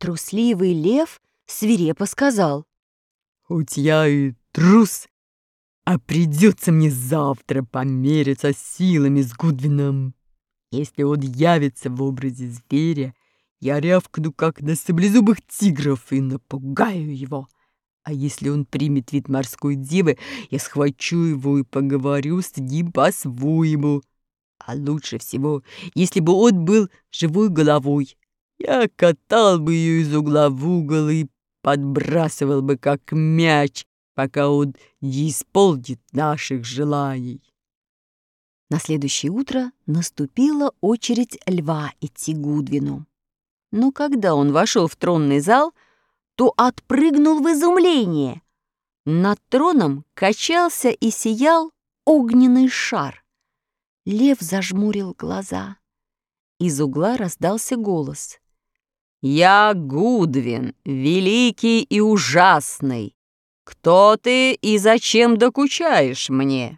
Трусливый лев свирепо сказал: «Хоть я и трус, а придется мне завтра помериться силами с Гудвином. Если он явится в образе зверя, я рявкну, как на саблезубых тигров, и напугаю его. А если он примет вид морской девы, я схвачу его и поговорю с ним по-своему. А лучше всего, если бы он был живой головой. Я катал бы ее из угла в угол и подбрасывал бы, как мяч, пока он не исполнит наших желаний». На следующее утро наступила очередь льва идти к Гудвину. Но когда он вошел в тронный зал, то отпрыгнул в изумлении. Над троном качался и сиял огненный шар. Лев зажмурил глаза. Из угла раздался голос: «Я Гудвин, великий и ужасный. Кто ты и зачем докучаешь мне?»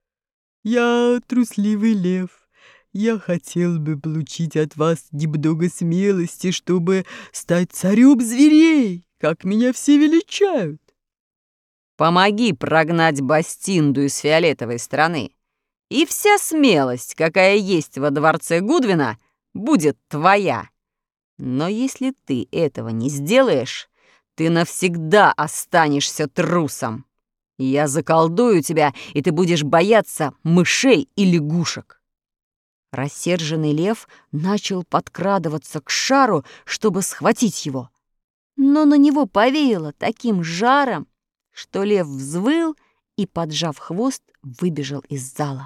«Я трусливый лев. Я хотел бы получить от вас немного смелости, чтобы стать царем зверей, как меня все величают». «Помоги прогнать Бастинду из фиолетовой страны, и вся смелость, какая есть во дворце Гудвина, будет твоя. Но если ты этого не сделаешь, ты навсегда останешься трусом. Я заколдую тебя, и ты будешь бояться мышей и лягушек». Рассерженный лев начал подкрадываться к шару, чтобы схватить его. Но на него повеяло таким жаром, что лев взвыл и, поджав хвост, выбежал из зала.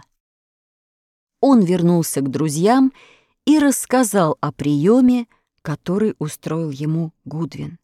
Он вернулся к друзьям и рассказал о приеме, который устроил ему Гудвин.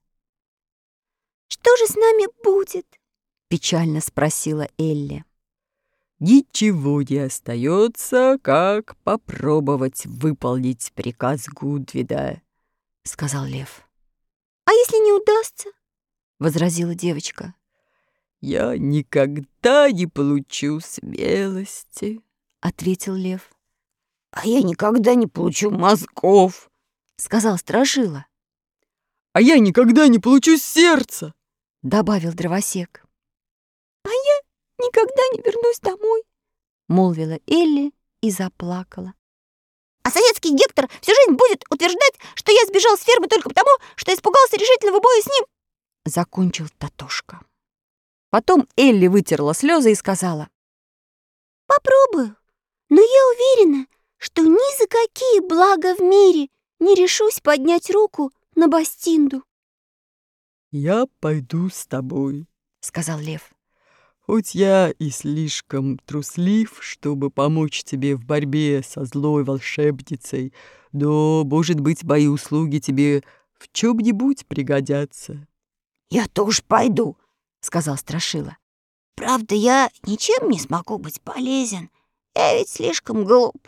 «Что же с нами будет?» — печально спросила Элли. «Ничего не остается, как попробовать выполнить приказ Гудвина», — сказал лев. «А если не удастся?» — возразила девочка. «Я никогда не получу смелости», — ответил лев. «А я никогда не получу мозгов», — сказал Страшила. «А я никогда не получу сердца», — добавил Дровосек. «А я никогда не вернусь домой», — молвила Элли и заплакала. «А советский Гектор всю жизнь будет утверждать, что я сбежал с фермы только потому, что испугался решительного боя с ним», — закончил Татошка. Потом Элли вытерла слезы и сказала: «Попробую, но я уверена, что ни за какие блага в мире не решусь поднять руку на Бастинду». «Я пойду с тобой», — сказал лев. «Хоть я и слишком труслив, чтобы помочь тебе в борьбе со злой волшебницей, но, может быть, мои услуги тебе в чем-нибудь пригодятся». «Я тоже пойду», — сказал Страшила. «Правда, я ничем не смогу быть полезен. Я ведь слишком глуп».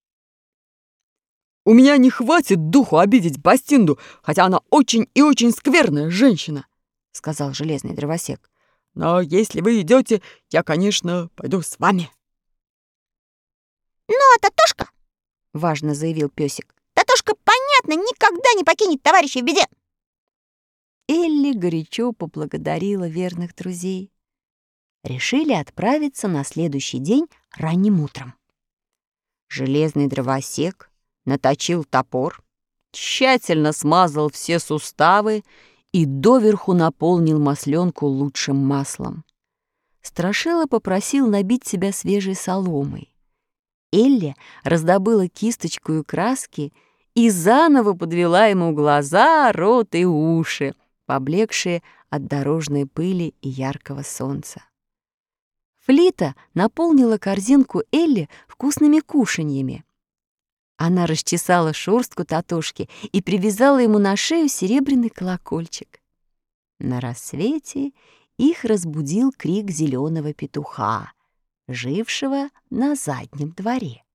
«У меня не хватит духу обидеть Бастинду, хотя она очень и очень скверная женщина», — сказал железный дровосек. «Но если вы идете, я, конечно, пойду с вами». «Ну, а Татошка, — важно заявил песик, — Татошка, понятно, никогда не покинет товарища в беде». Элли горячо поблагодарила верных друзей. Решили отправиться на следующий день ранним утром. Железный дровосек наточил топор, тщательно смазал все суставы и доверху наполнил масленку лучшим маслом. Страшила попросил набить себя свежей соломой. Элли раздобыла кисточку и краски и заново подвела ему глаза, рот и уши, поблекшие от дорожной пыли и яркого солнца. Флита наполнила корзинку Элли вкусными кушаньями. Она расчесала шерстку Татошки и привязала ему на шею серебряный колокольчик. На рассвете их разбудил крик зеленого петуха, жившего на заднем дворе.